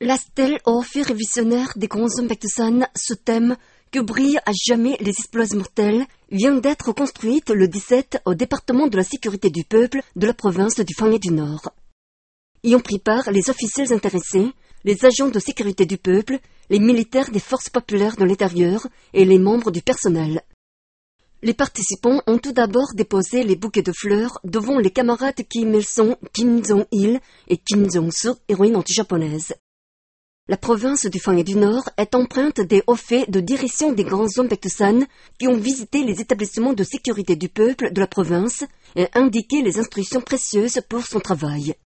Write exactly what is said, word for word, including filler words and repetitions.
La stèle au fait révisionnaire des grands hommes Pectusan, ce thème que brillent à jamais les exploits mortels, vient d'être construite le dix-sept au département de la sécurité du peuple de la province du Phangan du Nord. Y ont pris part les officiels intéressés, les agents de sécurité du peuple, les militaires des forces populaires de l'intérieur et les membres du personnel. Les participants ont tout d'abord déposé les bouquets de fleurs devant les camarades Kim Il-sung, Kim Jong-il et Kim Jong-suk, héroïnes anti-japonaises. La province du Phangan du Nord est empreinte des hauts faits de direction des grands hommes Pectusan qui ont visité les établissements de sécurité du peuple de la province et indiqué les instructions précieuses pour son travail.